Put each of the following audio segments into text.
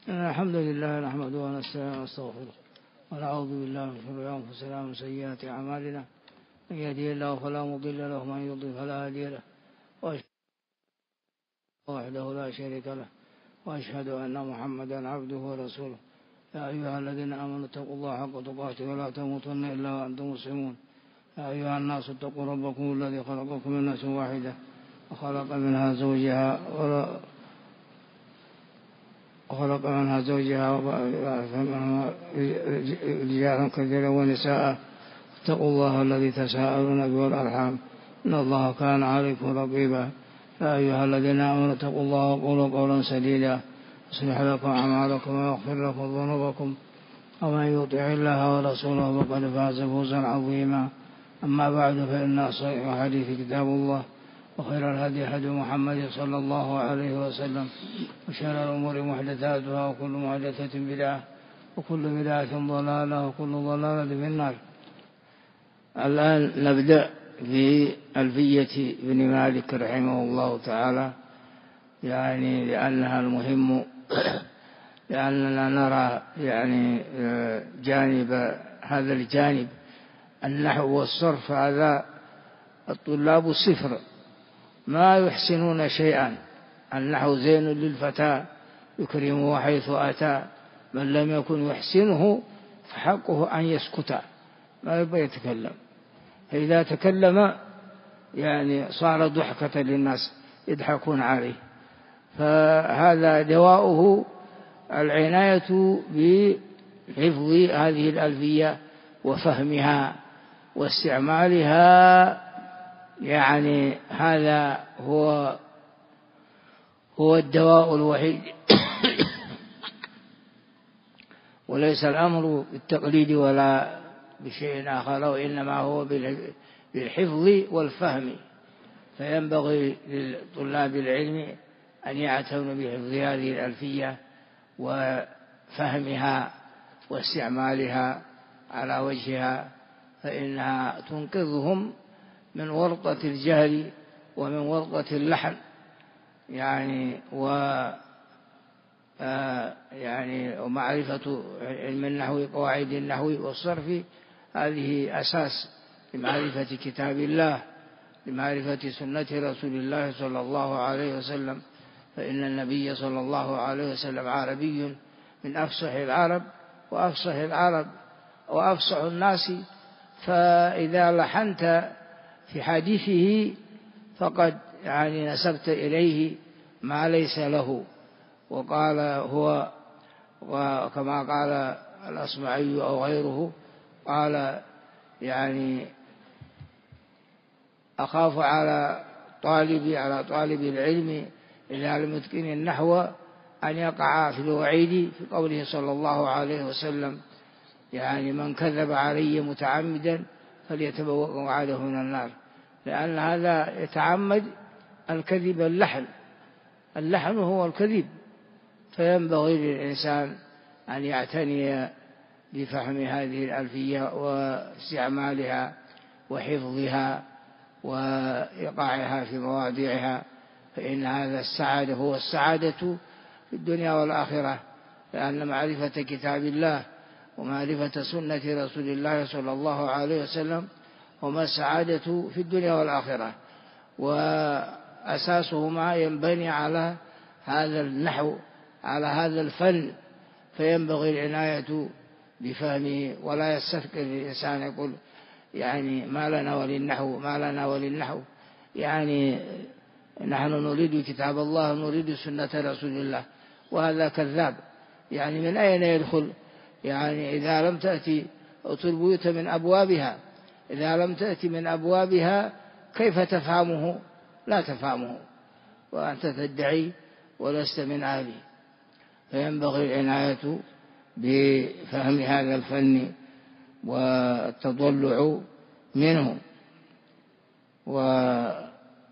الحمد لله نحمده ونستعينه ونستغفره ونعوذ بالله من شرور أنفسنا ومن سيئات أعمالنا من يهده الله فلا مضل له ومن يضلل فلا هادي له وحده لا شريك له وأشهد أن محمدا عبده ورسوله. يا أيها الذين آمنوا اتقوا الله حق تقاته ولا تموتن إلا وأنتم مسلمون. يا أيها الناس اتقوا ربكم الذي خلقكم من نفس واحدة وخلق منها زوجها رجالا كثيرا ونساء. اتقوا الله الذي تساءلون به والأرحام إن الله كان عليكم رقيبا. يا أيها الذين آمنوا اتقوا الله وقولوا قولا سديدا يصلح لكم أعمالكم ويغفر لكم ذنوبكم ومن يطع الله ورسوله فقد فاز فوزا عظيما. أما بعد فإن أصدق الحديث كتاب الله وخير الهدي هدي محمد صلى الله عليه وسلم وشر الأمور محدثاتها وكل محدثة بدعة وكل بدعة ضلالة وكل ضلالة في النار. الآن نبدأ في ألفية ابن مالك رحمه الله تعالى، يعني لأنها المهم، لأننا نرى يعني جانب هذا الجانب النحو والصرف هذا الطلاب صفر ما يحسنون شيئا. النحو زين للفتى يكرمه حيث أتى، من لم يكن يحسنه فحقه أن يسكت ما يبقى يتكلم، فإذا تكلم يعني صار ضحكة للناس يضحكون عليه. فهذا دواؤه العناية بحفظ هذه الألفية وفهمها واستعمالها، يعني هذا هو الدواء الوحيد وليس الأمر بالتقليد ولا بشيء آخر، وإنما هو بالحفظ والفهم. فينبغي لطلاب العلم أن يعتنوا بحفظ هذه الألفية وفهمها واستعمالها على وجهها، فإنها تنقذهم من ورطة الجهل ومن ورطة اللحن، يعني ومعرفة علم النحو قواعد النحو والصرف هذه أساس لمعرفة كتاب الله، لمعرفة سنة رسول الله صلى الله عليه وسلم. فإن النبي صلى الله عليه وسلم عربي من أفصح العرب وأفصح الناس، فإذا لحنت في حديثه فقد يعني نسبت إليه ما ليس له. وقال هو، وكما قال الأصمعي أو غيره، قال يعني أخاف على طالب العلم إذا لم يتقن النحو أن يقع في الوعيد في قوله صلى الله عليه وسلم يعني من كذب علي متعمدا فليتبوأ مقعده من النار، لأن هذا يتعمد الكذب. اللحن هو الكذب، فينبغي للإنسان أن يعتني بفهم هذه الألفية واستعمالها وحفظها وإيقاعها في مواضعها، فإن هذا السعادة هو السعادة في الدنيا والآخرة، لأن معرفة كتاب الله ومعرفة سنة رسول الله صلى الله عليه وسلم هما السعادة في الدنيا والآخرة، وأساسهما ينبني على هذا النحو، على هذا الفن. فينبغي العناية بفهمه، ولا يستثقل الإنسان يقول يعني ما لنا وللنحو، يعني نحن نريد كتاب الله نريد سنة رسول الله، وهذا كذاب. يعني من أين يدخل؟ يعني إذا لم تأتي أتوا البيوت من أبوابها، إذا لم تأتي من أبوابها كيف تفهمه؟ لا تفهمه وأنت تدعي ولست من أهله. فينبغي العناية بفهم هذا الفن والتضلع منه. وهذه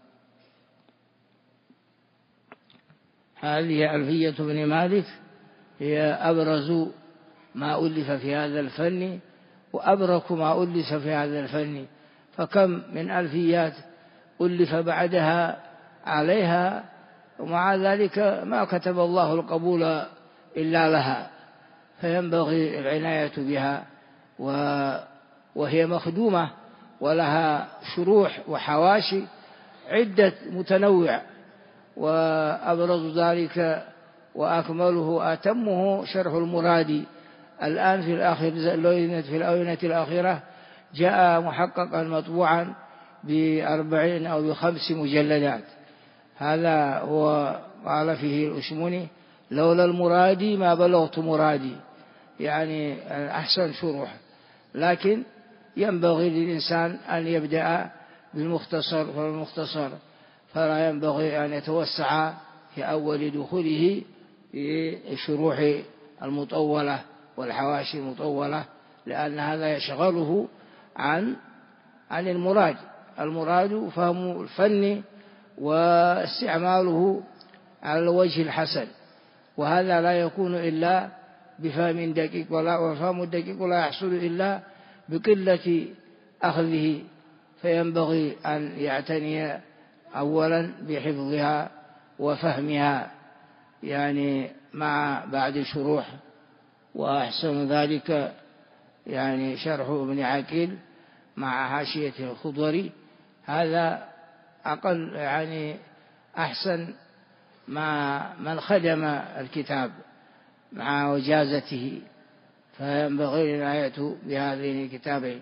ألفية ابن مالك هي أبرز ما ألف في هذا الفن وأبرك ما ألف في هذا الفن، فكم من ألفيات ألف بعدها عليها، ومع ذلك ما كتب الله القبول إلا لها، فينبغي العناية بها، وهي مخدومة ولها شروح وحواشي عدة متنوع، وأبرز ذلك وأكمله أتمه شرح المرادي. الآن في الآونة الأخيرة جاء محققا مطبوعا ب40 أو ب5 مجلدات. هذا هو قال فيه الأشموني: لولا المرادي ما بلغت مرادي، يعني أحسن شروح. لكن ينبغي للإنسان أن يبدأ بالمختصر، فالمختصر فلا ينبغي أن يتوسع في أول دخوله في الشروح المطولة والحواشي المطولة، لأن هذا يشغله عن المراد. المراد فهم الفن واستعماله على الوجه الحسن، وهذا لا يكون إلا بفهم دقيق، وفهم الدقيق لا يحصل إلا بقلة أخذه. فينبغي أن يعتني أولا بحفظها وفهمها، يعني مع بعد شروح. وأحسن ذلك يعني شرح ابن عقيل مع حاشية الخضري، هذا أقل يعني أحسن مع من خدم الكتاب مع وجازته، فينبغي العناية بهذين الكتابين.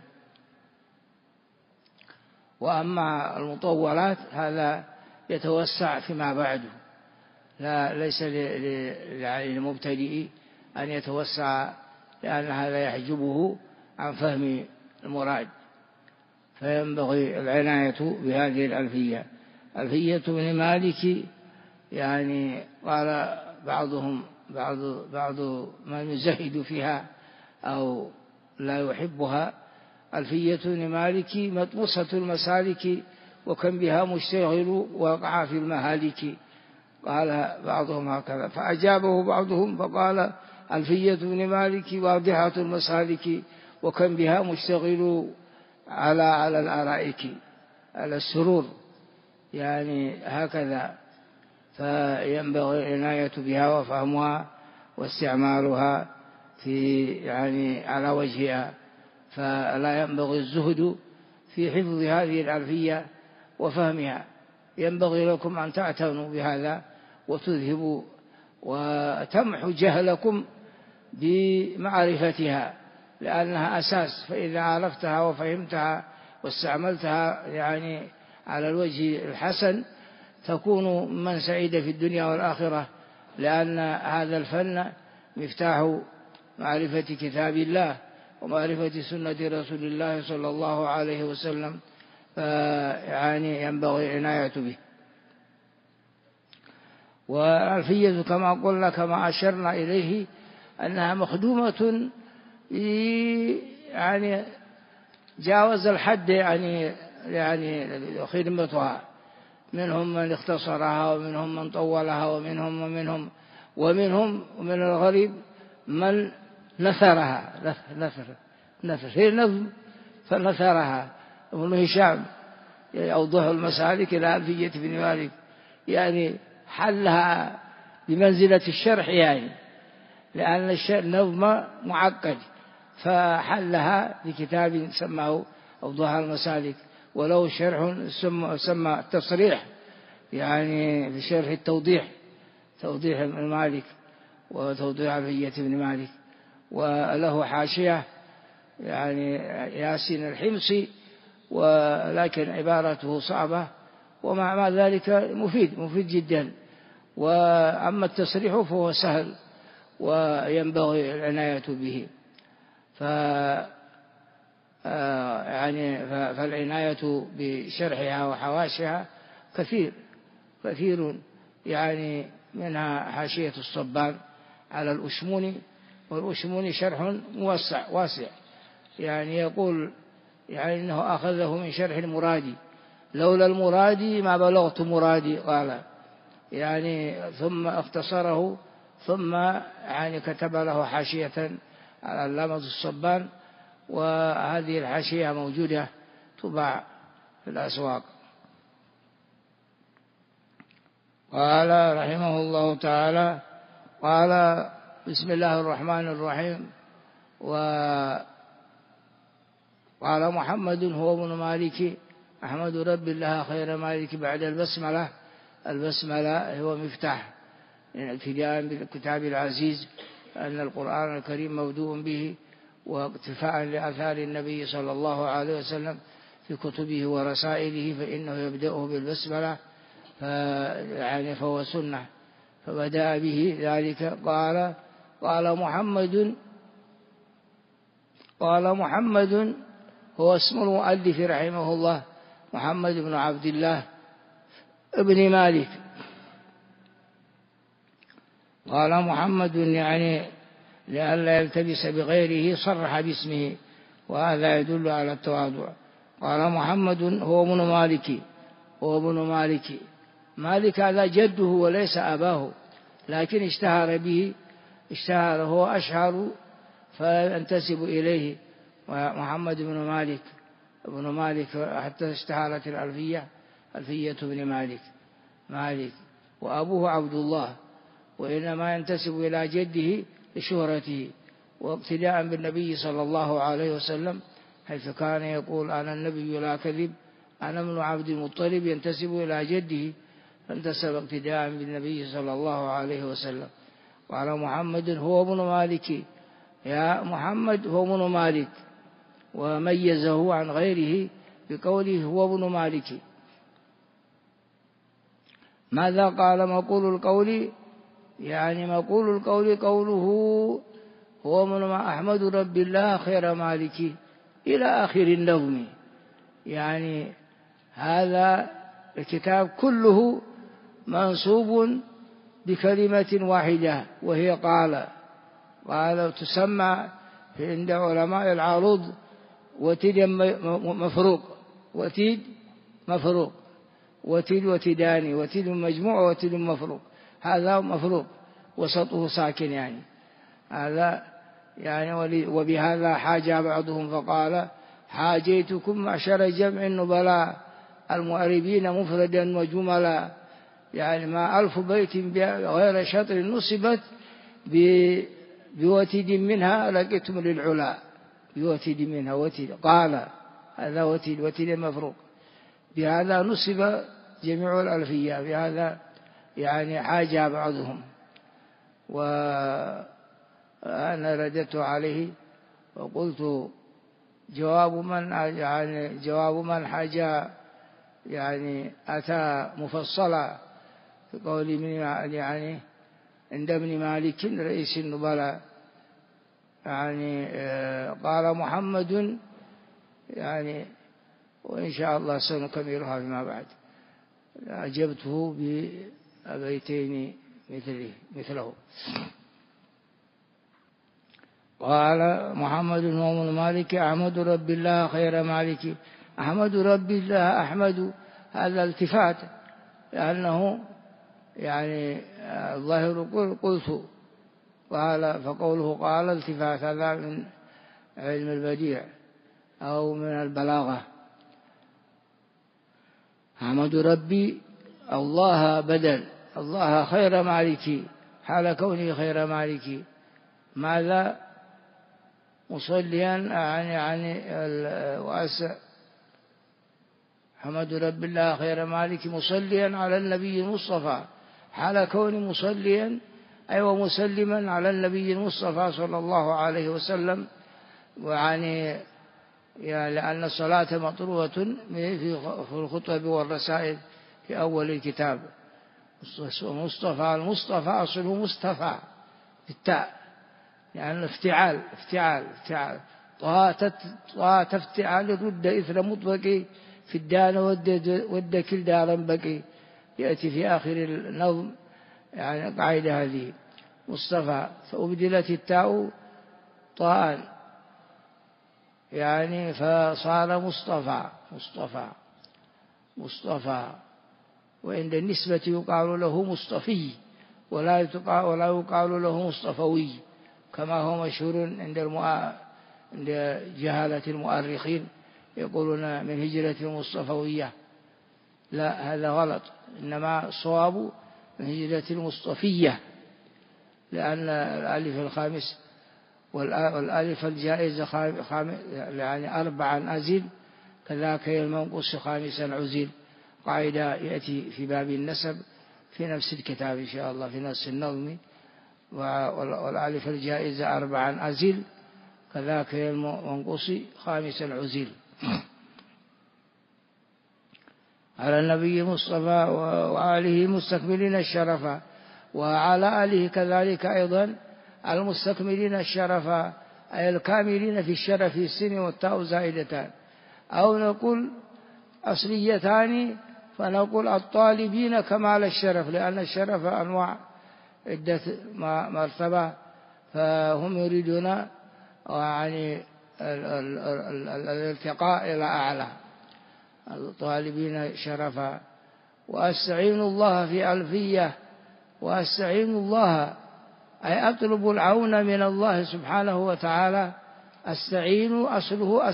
وأما المطولات هذا يتوسع فيما بعده، ليس للمبتدئ أن يتوسع، لأن هذا يحجبه عن فهم المراد. فينبغي العناية بهذه الألفية. ألفية ابن مالك يعني قال بعض من يزهد فيها أو لا يحبها: ألفية ابن مالك مطموسة المسالك، وكم بها مشتغل وقع في المهالك. قال بعضهم هكذا، فأجابه بعضهم فقال: ألفية ابن مالك واضحة المسالك، وكم بها مشتغل على الأرائك، على السرور، يعني هكذا. فينبغي العناية بها وفهمها واستعمالها في يعني على وجهها، فلا ينبغي الزهد في حفظ هذه الألفية وفهمها. ينبغي لكم أن تعتنوا بهذا وتذهبوا وتمحوا جهلكم بمعرفتها، لأنها أساس. فإذا عرفتها وفهمتها واستعملتها يعني على الوجه الحسن تكون من سعيد في الدنيا والآخرة، لأن هذا الفن مفتاح معرفة كتاب الله ومعرفة سنة رسول الله صلى الله عليه وسلم، يعني ينبغي العناية به. والألفية كما قلنا كما أشرنا إليه أنها مخدومة يعني جاوز الحد يعني خدمتها. منهم من اختصرها، ومنهم من طولها، ومنهم ومن الغريب من نثرها. نثر هي نظم فنثرها. ابن هشام أوضح المسالك إلى ألفية ابن مالك، يعني حلها بمنزلة الشرح، يعني لأن النظم معقد، فحلها بكتاب سماه أوضح المسالك، ولو شرح سمى التصريح، يعني بشرح التوضيح، توضيح ابن مالك وتوضيح ألفية ابن مالك. وله حاشية يعني ياسين الحمصي، ولكن عبارته صعبة، ومع ذلك مفيد جدا. وأما التصريح فهو سهل وينبغي العناية به. فالعناية بشرحها وحواشها كثير، يعني منها حاشية الصبان على الأشموني، والأشموني شرح واسع، يعني يقول يعني إنه أخذه من شرح المرادي: لولا المرادي ما بلغت مرادي، قال يعني، ثم اختصره، ثم يعني كتب له حاشية على علامة الصبان، وهذه الحاشية موجودة تباع في الأسواق. قال رحمه الله تعالى: قال بسم الله الرحمن الرحيم. وقال محمد هو ابن مالك أحمد رب الله خير مالك بعد البسملة. البسملة هو مفتاح ابتداء بالكتاب العزيز، أن القرآن الكريم مبدوء به، واقتفاء لآثار النبي صلى الله عليه وسلم في كتبه ورسائله، فإنه يبدأه بالبسملة فهو سنة، فبدأ به ذلك. قال محمد هو اسم المؤلف رحمه الله، محمد بن عبد الله ابن مالك. قال محمد يعني لئلا يلتبس بغيره صرح باسمه، وهذا يدل على التواضع. قال محمد هو ابن مالك، هو ابن مالك. مالك هذا جده وليس أباه، لكن اشتهر به، اشتهر هو أشهر فينتسب إليه محمد بن مالك، ابن مالك، حتى اشتهرت ألفية بن مالك. وأبوه عبد الله، وإنما ينتسب إلى جده لشهرته واقتداء بالنبي صلى الله عليه وسلم، حيث كان يقول أنا النبي لا كذب، أنا ابن عبد المطلب، ينتسب إلى جده، فانتسب اقتداء بالنبي صلى الله عليه وسلم. وعلى محمد هو ابن مالك، يا محمد هو ابن مالك، وميزه عن غيره بقوله هو ابن مالك. ماذا قال مقول القول؟ يعني مقول القول قوله هو من أحمد رب الله خير مالك إلى آخر النظم. يعني هذا الكتاب كله منصوب بكلمة واحدة، وهي قال تسمى عند علماء العروض وتيد مفروق، وتيد وتيداني، وتيد مجموع وتيد مفروق. هذا مفروق وسطه ساكن، يعني هذا يعني. وبهذا حاجة بعضهم فقال حاجيتكم معشر جمع النبلاء المؤربين مفردا وجملا. يعني ما 1000 بيت غير شطر نصبت بوتيد منها لقيتم للعلا، بوتيد منها وتيد. قال هذا وتيد مفروق. بهذا نصب جميع الألفية، بهذا يعني حاجة بعضهم. وأنا رددت عليه وقلت جواب من حاجة يعني أتى مفصلا في قول يعني عند ابن مالك رئيس النبلاء. يعني قال محمد يعني، وإن شاء الله سنكملها فيما بعد. أجبته بأبيتين مثله. قال محمد هو من مالك أحمد رب الله خير مالك. أحمد رب الله، أحمد هذا التفات، لأنه يعني الظاهر قلت قال، فقوله قال التفات، هذا من علم البديع أو من البلاغة. أحمد ربي الله بدل، الله خير مالك، حال كونه خير مالك. ماذا؟ مصليا يعني واسع. حمد رب الله خير مالك مصليا على النبي المصطفى، حال كونه مصليا أي ومسلما على النبي المصطفى صلى الله عليه وسلم. ويعني لأن الصلاة مطروة في الخطب والرسائل في أول الكتاب. المصطفى أصله مصطفى بالتاء، يعني افتعال طاعة افتعال رد إثر مطبقي في الدان والدكل دارا بقي. يأتي في آخر النظم يعني قاعدة هذه مصطفى، فأبدلت التاء طاء يعني فصار مصطفى. وعند النسبة يقال له مصطفي، ولا يقال له مصطفوي، كما هو مشهور عند جهالة المؤرخين، يقولون من هجرة المصطفوية. لا، هذا غلط، إنما الصواب من هجرة المصطفية، لأن الألف الخامس والألف الجائزة يعني 4 أزل، كذاك المنقوص 5 عزل. قاعدة يأتي في باب النسب في نفس الكتاب إن شاء الله في نفس النظم. والألف الجائزة 4 أزل، كذاك المنقوص 5 عزل. على النبي مصطفى وآله مستكملين الشرفا، وعلى آله كذلك أيضا المستكملين الشرفا، أي الكاملين في الشرف، السين والتاء زائدتان، أو نقول أصليتان فنقول الطالبين كمال الشرف، لأن الشرف أنواع عدة مرتبة، فهم يريدون يعني الارتقاء إلى أعلى، الطالبين شرفا. وأستعين الله في ألفية، وأستعين الله أي أطلب العون من الله سبحانه وتعالى. أستعين أصله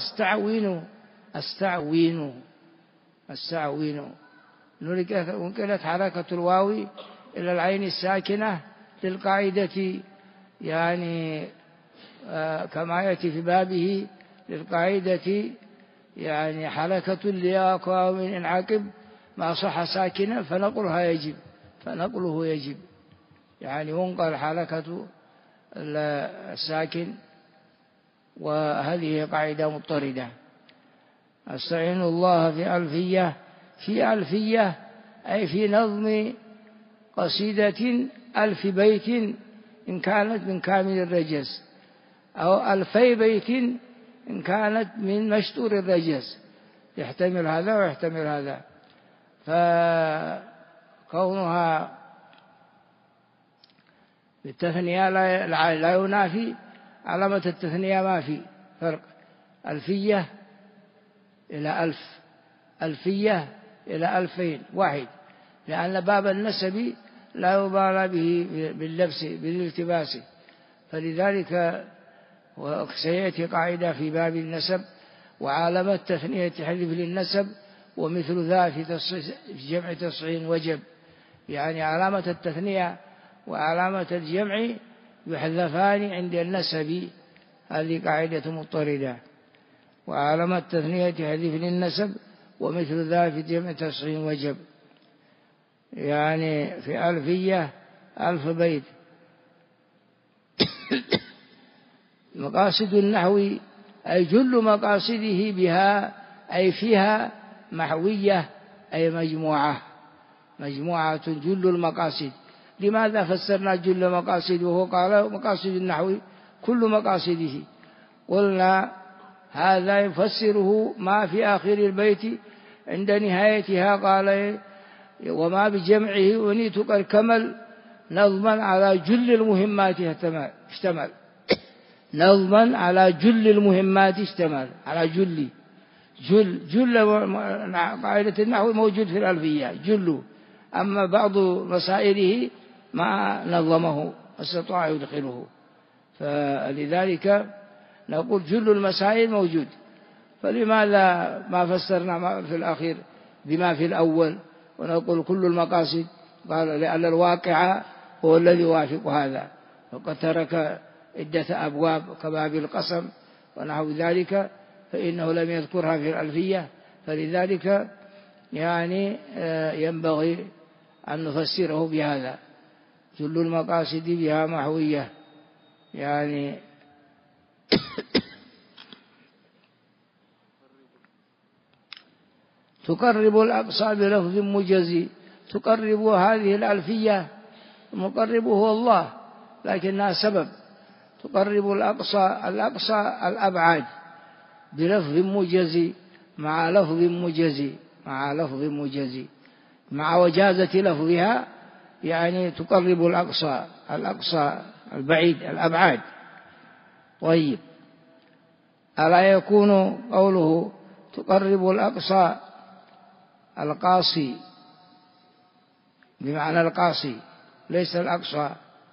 أستعوين. نقلت حركة الواو إلى العين الساكنة للقاعدة، يعني كما يأتي في بابه للقاعدة، يعني حركة لياقة من انعقب ما صح ساكنا فنقله يجب، يعني ينقل حركة الساكن، وهذه قاعدة مضطردة. أستعين الله في ألفية أي في نظم قصيدة 1000 بيت إن كانت من كامل الرجز، أو 2000 بيت إن كانت من مشتور الرجز، يحتمل هذا ويحتمل هذا. فكونها بالتثنية لا ينافي علامة التثنية، ما في فرق. ألفية إلى 1000، ألفية إلى 2000 واحد، لأن باب النسب لا يبالى به بالالتباس، فلذلك وسيأتي قاعدة في باب النسب: وعلامة تثنية حذف للنسب، ومثل ذا في جمع تصحيح وجب، يعني علامة التثنية وعلامة الجمع يحذفان عند النسب، هذه قاعدة مضطردة. وعلامة تثنية حذف للنسب، ومثل ذا في جمع تصحيح وجب، يعني في ألفية 1000 بيت. مقاصد النحو أي جل مقاصده بها أي فيها محوية، أي مجموعة جل المقاصد. لماذا فسرنا جل مقاصد وهو قال مقاصد النحو كل مقاصده؟ قلنا هذا يفسره ما في آخر البيت عند نهايتها، قال: وما بجمعه ونيت قد كمل نظما على جل المهمات اشتمل. نظما على جل المهمات اشتمل، على جل قاعدة النحو موجود في الألفية جل، أما بعض مسائله ما نظمه استطاع يدخله، فلذلك نقول جل المسائل موجود. فلماذا ما فسرنا في الأخير بما في الأول ونقول كل المقاصد؟ قال: لأن الواقع هو الذي يوافق هذا، وقد ترك عدة أبواب كباب القسم ونحو ذلك، فإنه لم يذكرها في الألفية، فلذلك يعني ينبغي أن نفسره بهذا: جل المقاصد بها محوية، يعني تقرب الأقصى بلفظ مجزي. تقرب هذه الألفية، المقرب هو الله، لكنها سبب. تقرب الأقصى الأبعاد بلفظ مجزي، مع لفظ مجزي مع وجازة لفظها، يعني تقرب الأقصى البعيد الأبعاد. طيب، ألا يكون قوله تقرب الأقصى القاصي بمعنى القاصي ليس الأقصى؟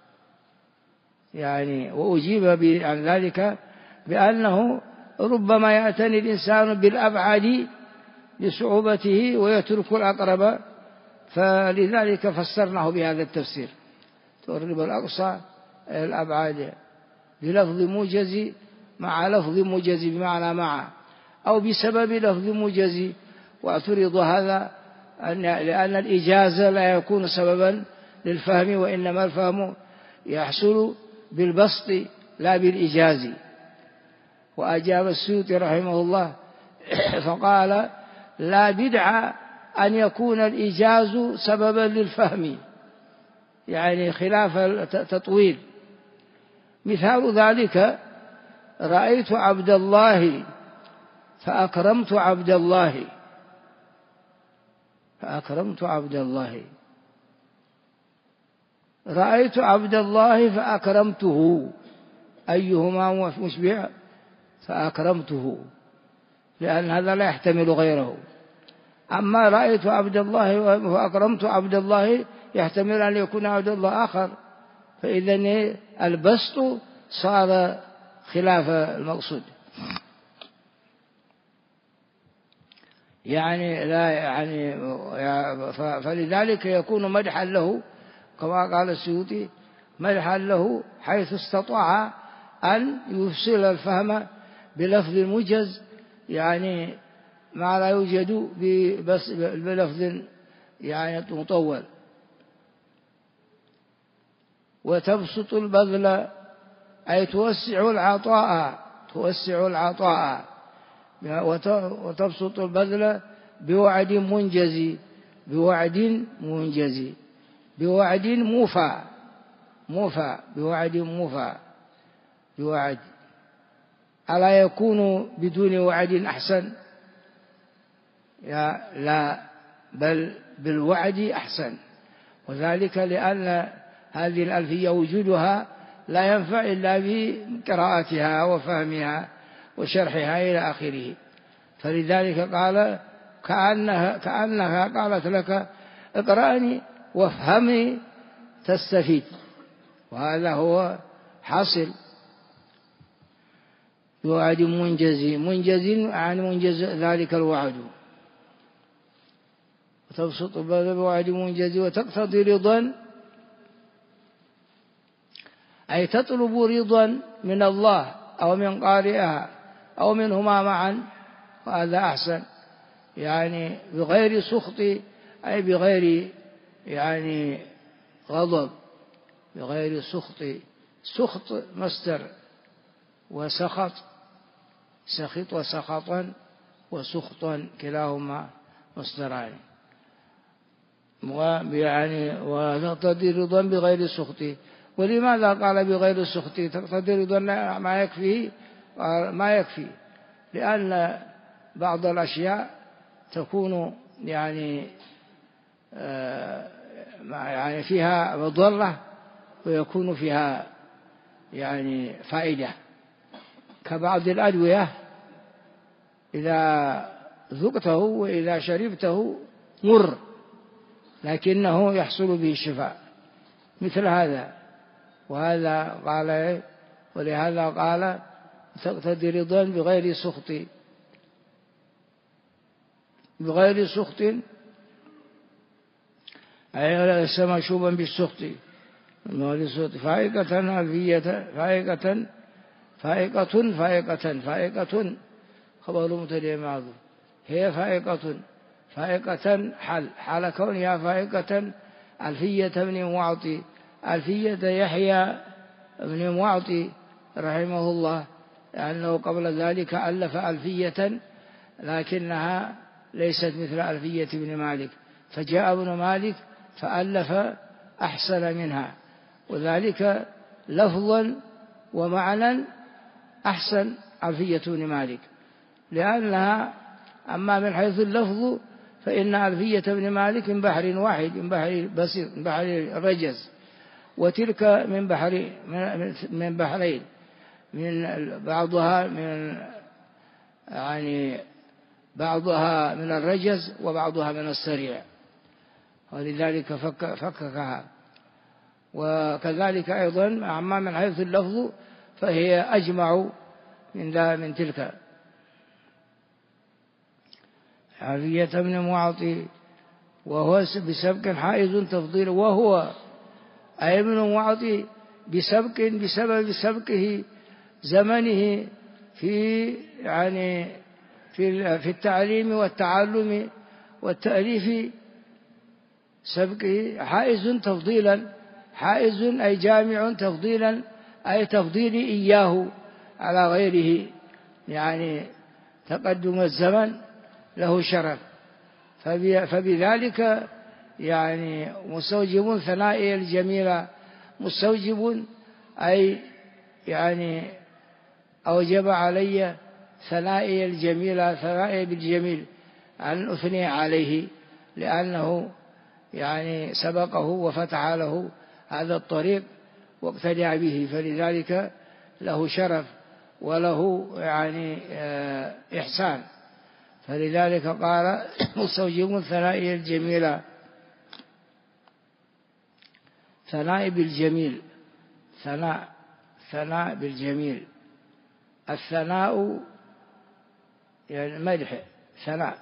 يعني وأجيب عن ذلك بأنه ربما يأتني الإنسان بالأبعد بصعوبته ويترك الأقرب، فلذلك فسرناه بهذا التفسير: تقرب الأقصى الأبعاد بلفظ موجز مع لفظ موجز بمعنى مع، أو بسبب لفظ موجز. واعترض هذا لأن الإجاز لا يكون سببا للفهم، وإنما الفهم يحصل بالبسط لا بالإجاز. وأجاب السيوطي رحمه الله فقال: لا بدع أن يكون الإجاز سببا للفهم، يعني خلاف التطويل. مثال ذلك: رأيت عبد الله فأكرمت عبد الله، فأكرمت عبد الله. رأيت عبد الله فأكرمته، أيهما مشبع؟ فأكرمته، لأن هذا لا يحتمل غيره. أما رأيت عبد الله فأكرمت عبد الله يحتمل أن يكون عبد الله آخر، فإذن البسط صار خلاف المقصود. فلذلك يكون مدحا له كما قال السيوطي، مدحا له حيث استطاع أن يفصل الفهم بلفظ موجز، يعني ما لا يوجد بلفظ يعني مطول. وتبسط البذل أي توسع العطاء، توسع العطاء. وتبسط البذل بوعد منجز، بوعد منجز، بوعد موفى، موفى، بوعد موفى، بوعد. ألا يكون بدون وعد أحسن؟ لا، بل بالوعد أحسن. وذلك لأن هذه الألفية وجودها لا ينفع إلا بقراءتها وفهمها وشرحها إلى آخره. فلذلك قال كأنها قالت لك: اقرأني وافهمني تستفيد. وهذا هو حاصل. بوعد منجز، منجز عن منجز ذلك الوعد. وتبسط البذل بوعد منجز وتقتضي رضا، أي تطلب رضا من الله أو من قارئها أو منهما معا، وهذا أحسن. يعني بغير سخط، أي بغير يعني غضب، بغير سخط. سخط مصدر، وسخط سخط وسخطا وسخطا كلاهما مصدران. يعني وتقتضي رضا بغير سخط. ولماذا قال بغير سخط؟ تقتضي رضا ما يكفي، ما يكفي، لأن بعض الأشياء تكون يعني فيها مضرة ويكون فيها يعني فائدة، كبعض الأدوية إذا ذقته وإذا شربته مر، لكنه يحصل به الشفاء، مثل هذا. وهذا قال، ولهذا قال تقتضي رضا بغير سخط، بغير سخط، أي ليس مشوبا بالسخط. فائقة ألفية، فائقة، فائقة، فائقة، فائقة خبر مبتدأ معذوف، هي فائقة، فائقة حال كونها فائقة ألفية ابن معطي، ألفية يحيى ابن معطي رحمه الله، لأنه قبل ذلك ألف ألفية لكنها ليست مثل ألفية ابن مالك، فجاء ابن مالك فألف أحسن منها، وذلك لفظا ومعنى أحسن ألفية ابن مالك، لأنها أما من حيث اللفظ فإن ألفية ابن مالك من بحر واحد، من بحر بسيط، من بحر الرجز، وتلك من بحرين، من بعضها من يعني بعضها من الرجز وبعضها من السريع، ولذلك فككها. وكذلك أيضا أما من حيث اللفظ فهي أجمع من تلك. عافية ابن معطي وهو بسبك حائز تفضيل، وهو أي ابن معطي بسبب سبقه زمنه في يعني في التعليم والتعلم والتأليف، سبقه حائز أي جامع تفضيلا، أي تفضيل إياه على غيره، يعني تقدم الزمن له شرف. فبذلك يعني مستوجب ثنائي الجميل، مستوجب أي يعني أوجب علي ثنائي الجميل، ثنائي بالجميل أن أثني عليه، لأنه يعني سبقه وفتح له هذا الطريق واقتدع به، فلذلك له شرف وله يعني إحسان. فلذلك قال مستوجب ثنائي الجميل، ثناء بالجميل، ثناء بالجميل. الثناء يعني مدح، ثناء،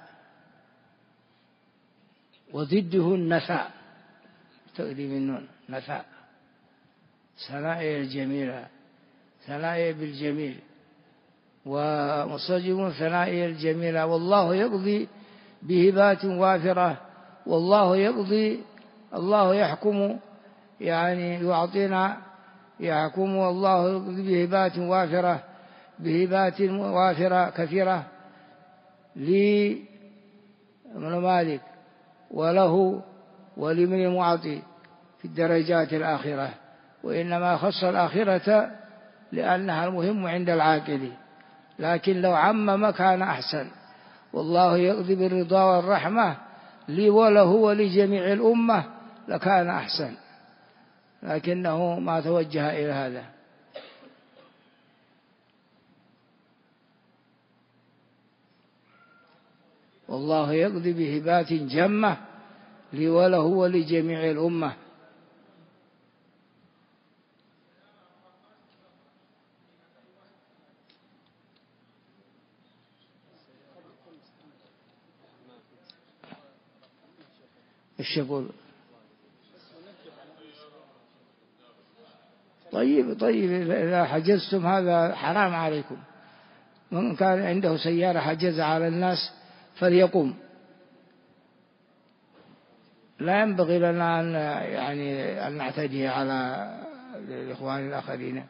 وضده النثاء، تقديم النون، نثاء. ثناء الجميل، ثناء بالجميل، ومستوجب ثناء الجميل. والله يقضي بهبات وافرة، والله يقضي، الله يحكم، يعني يعطينا، يحكم، والله يقضي بهبات وافرة، بهبات وافرة كثيرة لي من مالك وله ولمن المعطي في الدرجات الآخرة، وإنما خص الآخرة لأنها المهم عند العاقل، لكن لو عمم كان أحسن. والله يقضي بالرضا والرحمة لي وله ولجميع الأمة لكان أحسن، لكنه ما توجه إلى هذا. والله يقضي بهبات جمة لي وله ولجميع الأمة. ايش يقول؟ طيب إذا حجزتم هذا حرام عليكم. من كان عنده سيارة حجز على الناس فليقوم، لا ينبغي لنا أن يعني أن نعتدي على الإخوان الآخرين.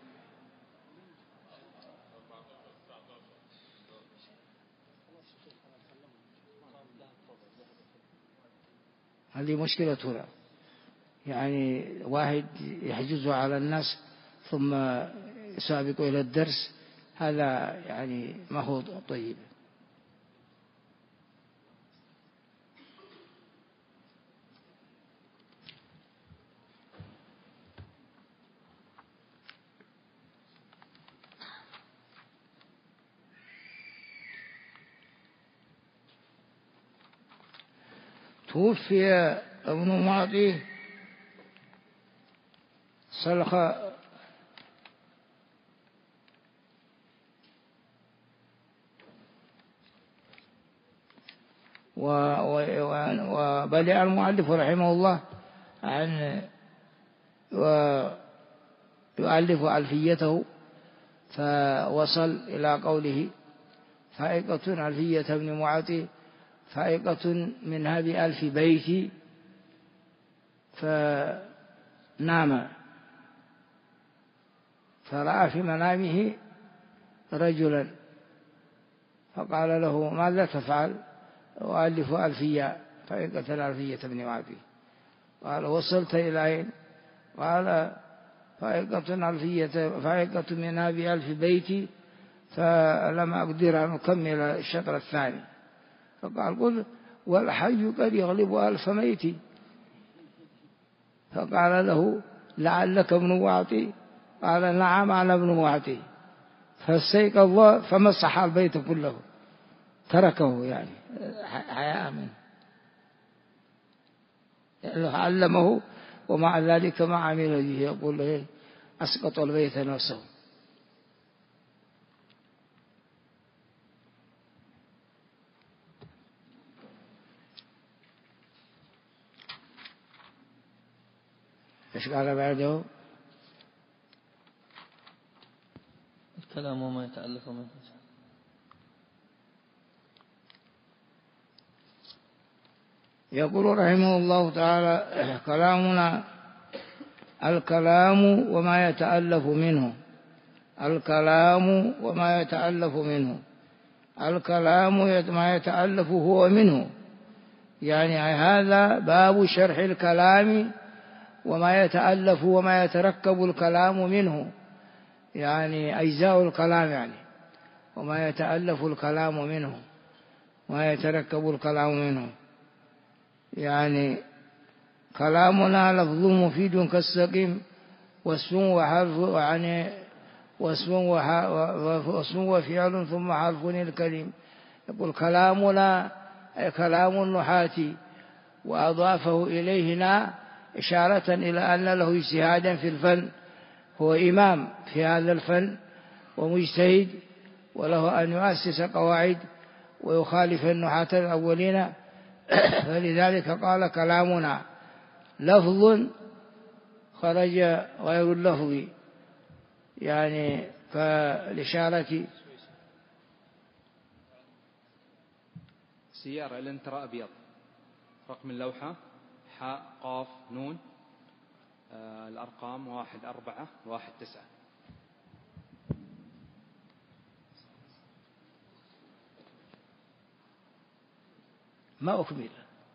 هذه مشكلتنا، يعني واحد يحجزه على الناس ثم يسابق إلى الدرس، هذا يعني ما هو طيب. توفي ابن معطي سلخ وبدأ المؤلف رحمه الله عن ويؤلف ألفيته، فوصل إلى قوله فائقة ألفية ابن معطي، فائقة منها ب1000 بيت، فنام فرأى في منامه رجلا فقال له ماذا تفعل؟ أؤلف ألفية، فائقة ألفية ابن معطي. قال وصلت إلى أين؟ قال فائقة ألفية، فائقة منها ب1000 بيت، فلم أقدر أن أكمل الشطر الثاني. فقال قل والحي قد يغلب 1000 ميت. فقال له لعلك ابن معطي؟ قال نعم أنا ابن معطي. فاستيقظ فمسح البيت كله، تركه يعني حياء منه، يعني علمه ومع ذلك ما عمل به، يقول له أسقط البيت نفسه. إيش قال بعده؟ كلام ما يتألف منه. يقول رحمه الله تعالى: كلامنا الكلام وما يتألف منه. الكلام وما يتألف منه. الكلام ما يتألف هو منه، يعني هذا باب شرح الكلام وما يتألف وما يتركب الكلام منه، يعني أجزاء الكلام، يعني وما يتألف الكلام منه وما يتركب الكلام منه. يعني كلامنا لفظ مفيد كالسقيم واسم وحرف، يعني واسم وفعل ثم حرف الكلم. يقول كلامنا أي كلام النحاة، وأضافه إليهنا إشارة إلى أن له اجتهادا في الفن، هو إمام في هذا الفن ومجتهد، وله أن يؤسس قواعد ويخالف النحاة الأولين. فلذلك قال كلامنا لفظ خرج غير اللفظ، يعني كالإشارة. سيارة لن ترى أبيض، رقم اللوحة حاء قاف نون، الأرقام 1 4 1 9. ما أكمل.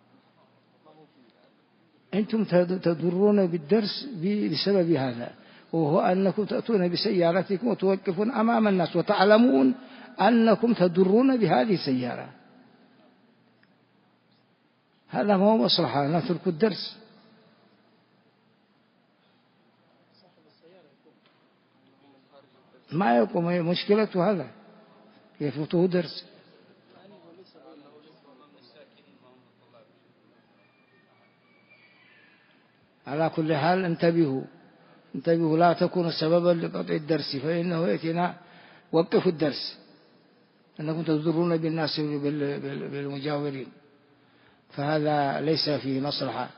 أنتم تضرون بالدرس بسبب هذا، وهو أنكم تأتون بسيارتكم وتوقفون أمام الناس وتعلمون أنكم تضرون بهذه السيارة. هذا ما هو مصلحة، نترك الدرس. ما يقوم مشكلة هذا، يفوته درس. على كل حال انتبهوا لا تكونوا سببا لقطع الدرس، فإنه يأتينا وقفوا الدرس، أنكم تضرون بالناس بالمجاورين، فهذا ليس فيه مصلحة.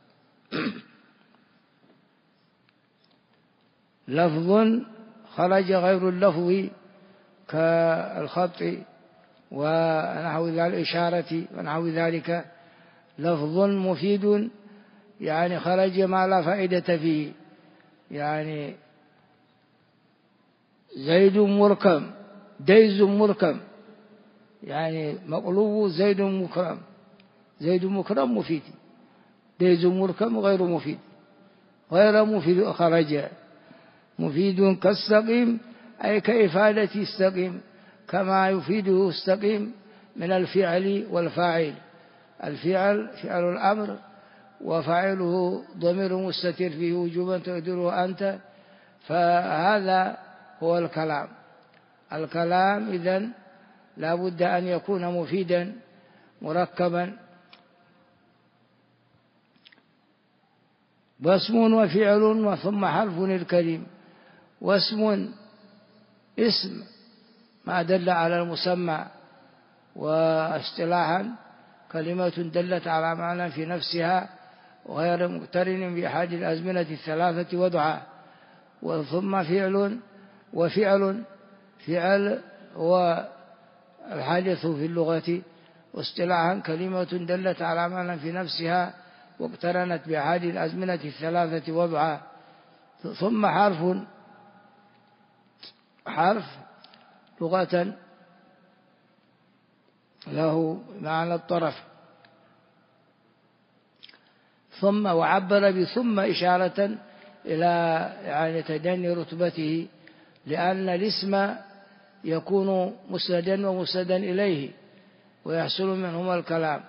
لفظ خرج غير اللفظ كالخط ونحو ذلك، الإشارة ونحو ذلك. لفظ مفيد يعني خرج ما لا فائدة فيه، يعني زيد مركم، ديز مركم، يعني مقلوب زيد مكرم. زيد مكرم مفيد، ديز مركم غير مفيد، غير مفيد. خرج مفيد كالسقيم أي كإفادة السقيم، كما يفيده السقيم من الفعل والفاعل. الفعل فعل الأمر، وفاعله ضمير مستتر فيه وجوبا تقدره أنت، فهذا هو الكلام. الكلام إذن لا بد أن يكون مفيدا مركبا. واسم وفعل وثم حرف الكلم. واسم اسم ما دل على المسمى، واصطلاحا كلمة دلت على معنى في نفسها وغير مقترن بأحد الأزمنة الثلاثة وضعها. وثم فعل وفعل، فعل هو الحادث في اللغة، واصطلاحا كلمة دلت على معنى في نفسها واقترنت بأحد الأزمنة الثلاثة وضعها. ثم حرف لغة له معنى الطرف. ثم وعبر بثم إشارة إلى يعني تدني رتبته، لأن الاسم يكون مسندا ومسندا إليه ويحصل منهما الكلام،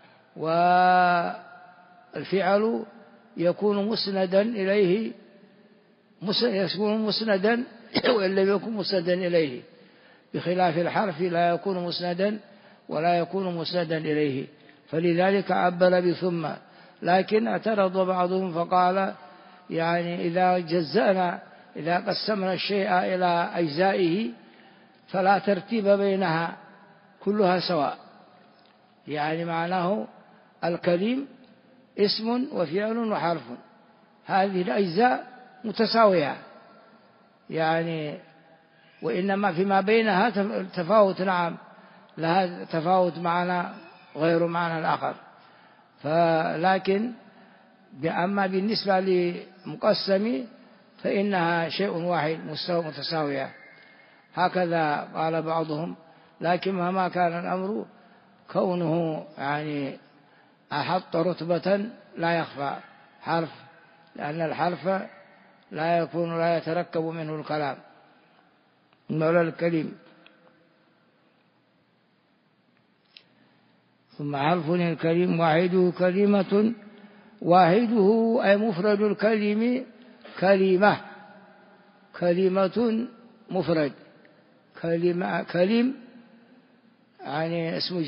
والفعل يكون مسندا إليه، يكون مسندا وإن لم يكن مسندا إليه، بخلاف الحرف لا يكون مسندا ولا يكون مسندا إليه. فلذلك عبر بثم. لكن اعترض بعضهم فقال يعني إذا قسمنا الشيء إلى أجزائه فلا ترتيب بينها، كلها سواء. يعني معناه الكلم اسم وفعل وحرف، هذه الأجزاء متساوية، يعني وإنما فيما بينها تفاوت، نعم لها تفاوت معنى غير معنى الآخر، لكن أما بالنسبة لمقسم فإنها شيء واحد متساوية، هكذا قال بعضهم. لكن مهما كان الأمر كونه يعني أحط رتبة لا يخفى حرف، لأن الحرف لا يتركب منه الكلام ولا الكلم. ثم حرف الكلم واحده كلمة، واحده أي مفرد الكلم كلمة، كلمة مفرد، كلم يعني اسم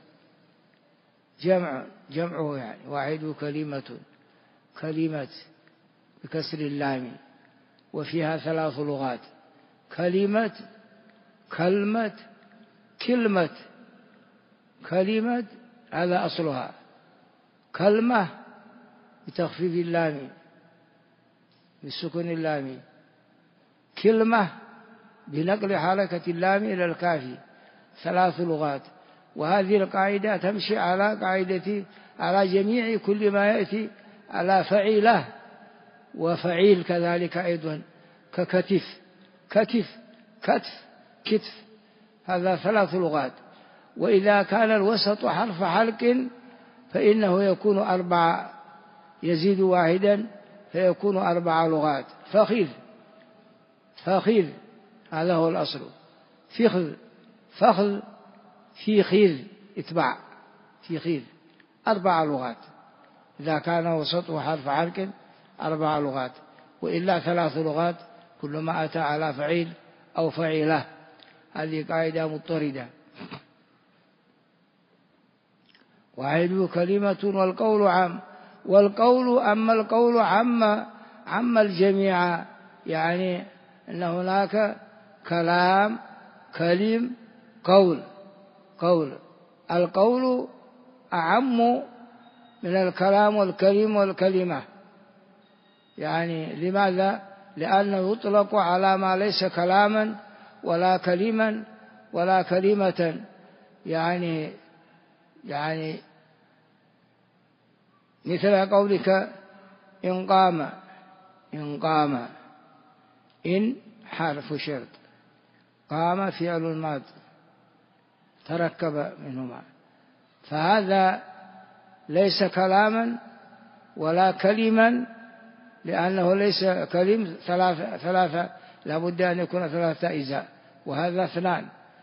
جمعه يعني واحده كلمة، كلمة بكسر اللام، وفيها 3 لغات: كلمة، كلمة، كلمة. كلمة هذا أصلها، كلمة بتخفيف اللام بالسكون اللام، كلمة بنقل حركة اللام إلى الكاف، 3 لغات. وهذه القاعدة تمشي على جميع كل ما يأتي على فعيله وفعيل كذلك أيضا، ككتف، كتف، كتف، كتف، هذا 3 لغات. وإذا كان الوسط حرف حلق فإنه يكون 4، يزيد واحدا فيكون 4 لغات. فخذ، فخذ هذا هو الأصل، فخذ، فخذ، في خذ، اتبع، في خذ، 4 لغات. إذا كان وسطه حرف حلق 4 لغات، وإلا 3 لغات كل ما أتى على فعيل أو فعيله. هذه قاعدة مضطردة. واحد كلمة والقول عام، والقول أما القول عم الجميع، يعني أن هناك كلام، كلم، قول. القول أعم من الكلام والكلم والكلمة. يعني لماذا؟ لأنه يطلق على ما ليس كلاما ولا كلما ولا كلمة، يعني مثل قولك إن قام، إن حرف شرط، قام فعل ماض تركب منهما، فهذا ليس كلاما ولا كلما، لأنه ليس كلم، 3 لابد أن يكون 3 أجزاء، وهذا 2.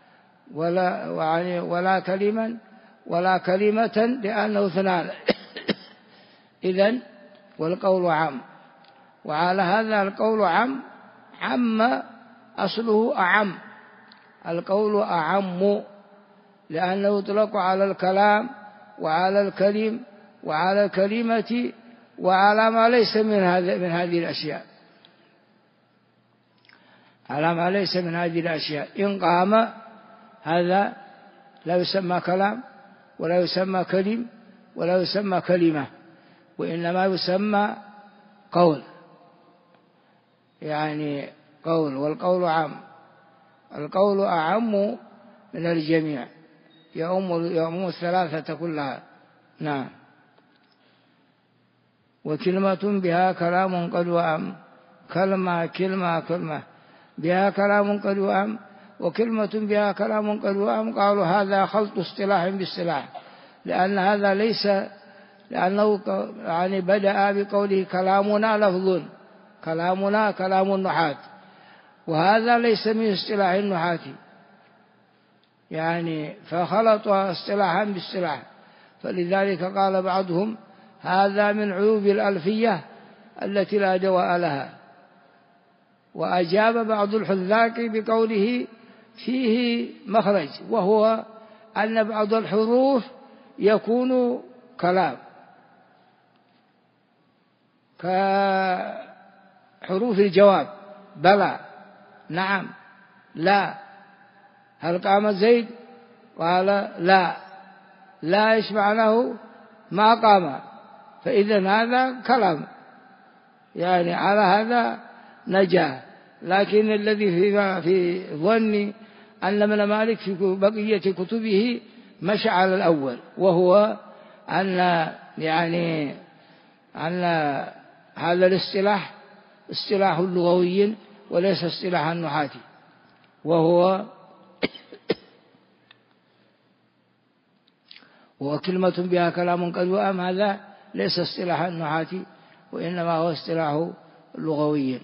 ولا كلما ولا كلمة لأنه 2. إذن والقول عام، وعلى هذا القول عم أصله أعم، القول أعم لأنه يطلق على الكلام وعلى الكلم وعلى الكلمة وعلى ما ليس من هذه الأشياء، على ما ليس من هذه الأشياء. إن قام هذا لا يسمى كلام ولا يسمى كلم ولا يسمى كلمة، وإنما يسمى قول، يعني قول. والقول عام، القول أعم من الجميع، يؤم 3 كلها. نعم. وكلمة بها كلام قد وأم، كلمة بها كلام قد وأم، وكلمة بها كلام قد وأم. قالوا هذا خلط اصطلاح باصطلاح، لأن هذا ليس، لأنه يعني بدأ بقوله كلامنا لفظ، كلامنا كلام النحاة، وهذا ليس من اصطلاح النحاة، يعني فخلط اصطلاحا باصطلاح. فلذلك قال بعضهم هذا من عيوب الألفية التي لا دواء لها. وأجاب بعض الحذاق بقوله فيه مخرج، وهو أن بعض الحروف يكون كلام، كحروف الجواب: بلى، نعم، لا. هل قام زيد؟ قال لا. لا إيش معناه؟ ما قام. فإذا هذا كلام، يعني على هذا نجا. لكن الذي في ظني أن ابن مالك في بقية كتبه مشى على الأول، وهو أن هذا الاصطلاح اصطلاح لغوي وليس اصطلاح النحاة، وكلمة بها كلام قد وأم، هذا ليس اصطلاح النحاة وإنما هو اصطلاح لغوي.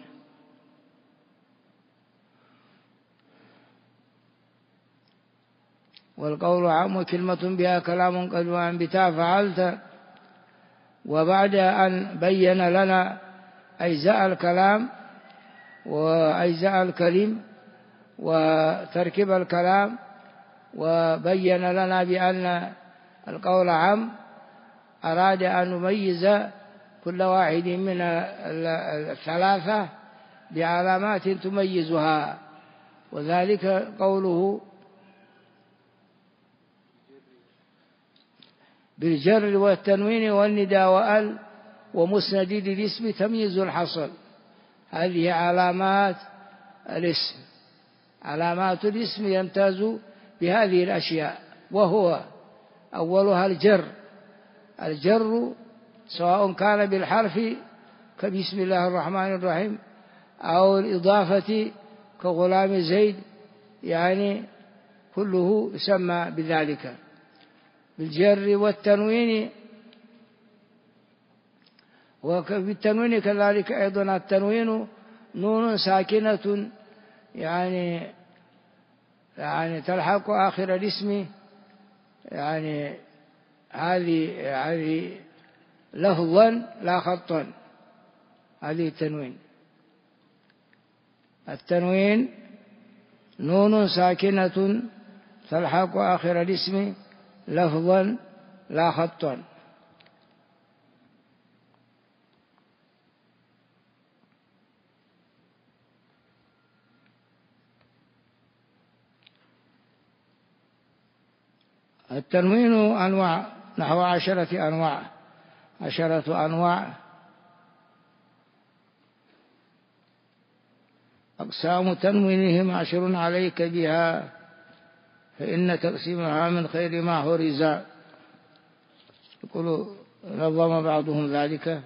والقول عام وكلمة بها كلام قد وأم بتاع فعلت. وبعد أن بين لنا أجزاء الكلام وأجزاء الكلم وتركيب الكلام، وبين لنا بأن القول عام أراد أن نميز كل واحد من الثلاثة بعلامات تميزها، وذلك قوله بالجر والتنوين والنداء وأل ومسند للاسم تمييز الحصل. هذه علامات الاسم. علامات الاسم يمتاز بهذه الأشياء، وهو أولها الجر. الجر سواء كان بالحرف كبسم الله الرحمن الرحيم أو الإضافة كغلام زيد، يعني كله يسمى بذلك بالجر والتنوين. وبالتنوين كذلك أيضا التنوين نون ساكنة يعني تلحق آخر الاسم، يعني هذه لفظا لا خطا، هذه التنوين. التنوين نون ساكنة تلحق آخر الاسم لفظا لا خطا. التنوين أنواع، نحو 10 أنواع، 10 أنواع. أقسام تنوينهم 10 عليك بها، فإن تقسيمها من خير ما هرزا. يقول نظم بعضهم ذلك.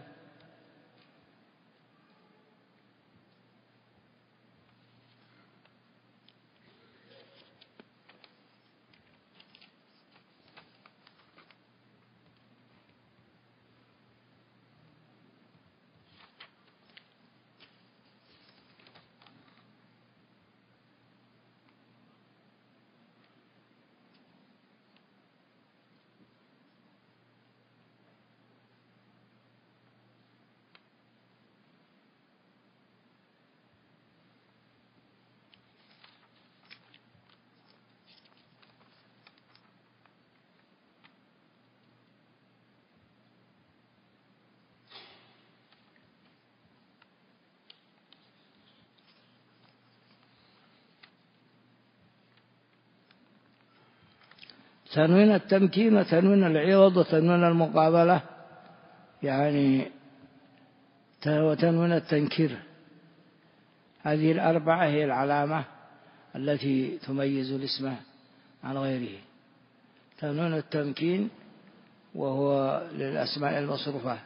تنوين التمكين وتنوين العوض وتنوين المقابلة، يعني وتنوين التنكير. هذه الأربعة هي العلامة التي تميز الاسم عن غيره. تنوين التمكين وهو للأسماء المصروفة،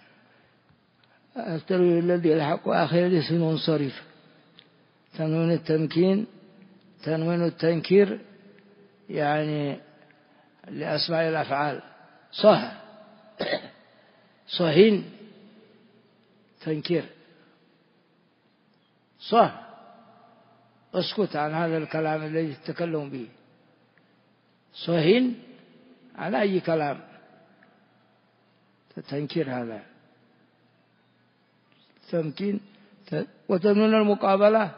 التنوين الذي يلحق آخر الاسم منصرف. تنوين التمكين. تنوين التنكير يعني لأسماء الأفعال، صهين تنكير، اسكت عن هذا الكلام الذي تتكلم به. صهين على أي كلام، تنكير هذا تمكين. وتنوين المقابلة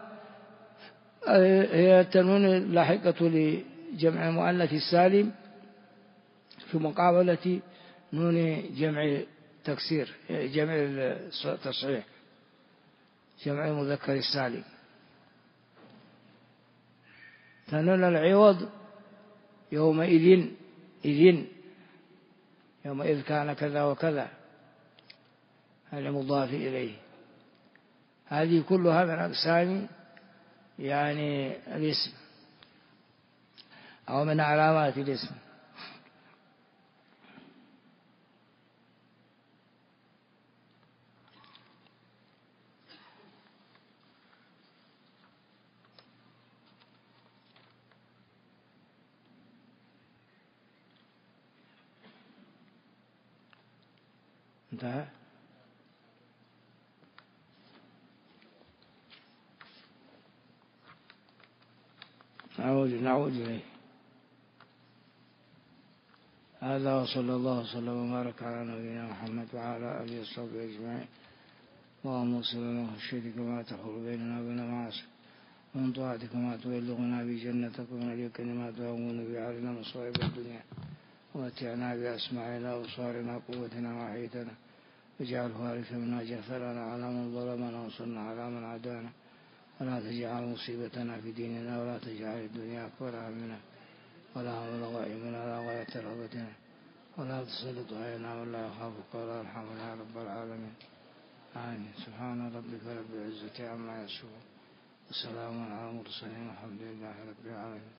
هي التنوين اللاحقة لجمع المؤنث السالم في مقابلة نون جمع تكسير، جمع التصحيح، جمع المذكر السالم. تنوين العوض يومئذ كان كذا وكذا، هذا مضاف إليه. هذه كلها من أقسام يعني الاسم أو من علامات الاسم. انتهى. نعود إليه. هذا وصلى الله وسلم وبارك على نبينا محمد وعلى آله وصحبه أجمعين. اللهم صل لنا خشيتك ما تحول بيننا وبين معاصيك، ومن طاعتك ما تبلغنا بجنتك، ومن اليقين ما تهون به علينا مصائب الدنيا، ومتعنا بأسماعنا وأبصارنا قوتنا وحيتنا، واجعله وارث منا، واجعل ثأرنا على من ظلمنا وانصرنا على من عادانا، ولا تجعل مصيبتنا في ديننا، ولا تجعل الدنيا أكبر همنا ولا مبلغ علمنا ولا غاية رغبتنا، ولا تسلط علينا من لا يخافك ولا يرحمنا يا رب العالمين. آمين. سبحان ربك رب العزة عما يصفون، وسلام على المرسلين والحمد لله رب العالمين.